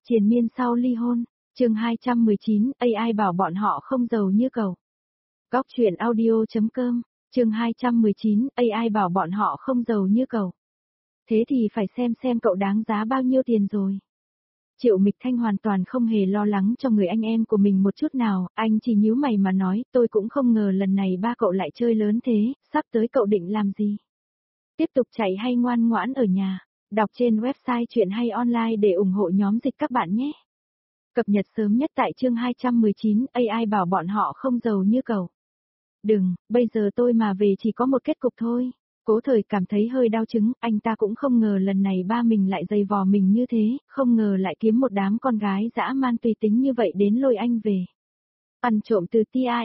Triền miên sau ly hôn, chương 219, AI bảo bọn họ không giàu như cậu. Góc chuyện audio.com, chương 219, AI bảo bọn họ không giàu như cậu. Thế thì phải xem cậu đáng giá bao nhiêu tiền rồi. Triệu Mịch Thanh hoàn toàn không hề lo lắng cho người anh em của mình một chút nào, anh chỉ nhíu mày mà nói, tôi cũng không ngờ lần này ba cậu lại chơi lớn thế, sắp tới cậu định làm gì? Tiếp tục chạy hay ngoan ngoãn ở nhà? Đọc trên website chuyện hay online để ủng hộ nhóm dịch các bạn nhé. Cập nhật sớm nhất tại chương 219, AI bảo bọn họ không giàu như cậu. Đừng, bây giờ tôi mà về chỉ có một kết cục thôi. Cố Thời cảm thấy hơi đau chứng, anh ta cũng không ngờ lần này ba mình lại giày vò mình như thế, không ngờ lại kiếm một đám con gái dã man tùy tính như vậy đến lôi anh về. Ăn trộm từ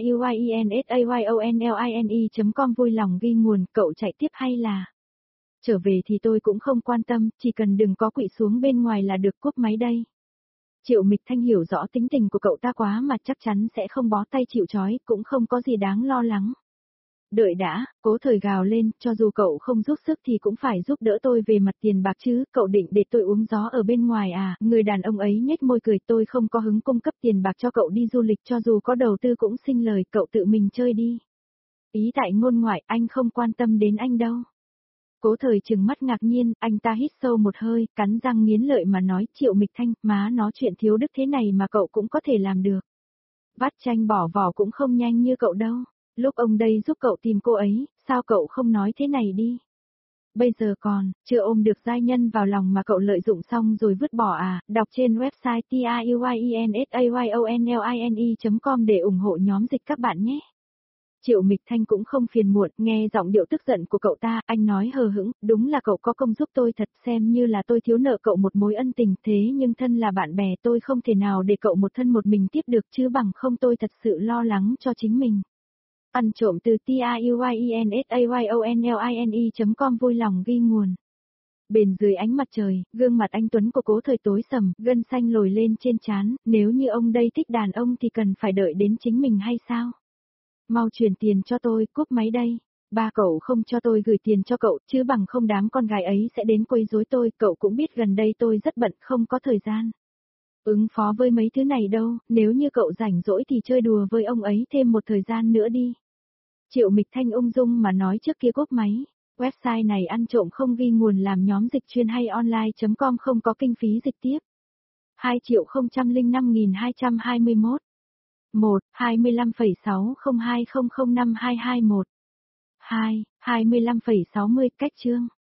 TRUYINSAYONLINE.com vui lòng ghi nguồn, cậu chạy tiếp hay là? Trở về thì tôi cũng không quan tâm, chỉ cần đừng có quỵ xuống bên ngoài là được, cúp máy đây. Triệu Mịch Thanh hiểu rõ tính tình của cậu ta quá mà chắc chắn sẽ không bó tay chịu trói, cũng không có gì đáng lo lắng. Đợi đã, Cố Thời gào lên, cho dù cậu không giúp sức thì cũng phải giúp đỡ tôi về mặt tiền bạc chứ, cậu định để tôi uống gió ở bên ngoài à? Người đàn ông ấy nhếch môi cười, tôi không có hứng cung cấp tiền bạc cho cậu đi du lịch, cho dù có đầu tư cũng sinh lời, cậu tự mình chơi đi. Ý tại ngôn ngoại, anh không quan tâm đến anh đâu. Cố Thời trừng mắt ngạc nhiên, anh ta hít sâu một hơi, cắn răng nghiến lợi mà nói, Triệu Mịch Thanh, má nó chuyện thiếu đức thế này mà cậu cũng có thể làm được. Vắt chanh bỏ vỏ cũng không nhanh như cậu đâu. Lúc ông đây giúp cậu tìm cô ấy, sao cậu không nói thế này đi? Bây giờ còn, chưa ôm được giai nhân vào lòng mà cậu lợi dụng xong rồi vứt bỏ à? Đọc trên website TRUYINSAYONLINE.com để ủng hộ nhóm dịch các bạn nhé. Triệu Mịch Thanh cũng không phiền muộn, nghe giọng điệu tức giận của cậu ta, anh nói hờ hững, đúng là cậu có công giúp tôi thật, xem như là tôi thiếu nợ cậu một mối ân tình, thế nhưng thân là bạn bè tôi không thể nào để cậu một thân một mình tiếp được chứ, bằng không tôi thật sự lo lắng cho chính mình. Ăn trộm từ TRUYINSAYONLINE.com vui lòng ghi nguồn. Bên dưới ánh mặt trời, gương mặt anh Tuấn của Cố Thời tối sầm, gân xanh lồi lên trên trán, nếu như ông đây thích đàn ông thì cần phải đợi đến chính mình hay sao? Mau chuyển tiền cho tôi, cúp máy đây. Ba cậu không cho tôi gửi tiền cho cậu, chứ bằng không đám con gái ấy sẽ đến quấy rối tôi, cậu cũng biết gần đây tôi rất bận, không có thời gian ứng phó với mấy thứ này đâu, nếu như cậu rảnh rỗi thì chơi đùa với ông ấy thêm một thời gian nữa đi. Triệu Mịch Thanh ung dung mà nói trước kia cúp máy. Website này ăn trộm không ghi nguồn, làm nhóm dịch chuyên hay online.com không có kinh phí dịch tiếp. 2.005.221 1. 25,602005221 2. 25,60 cách chương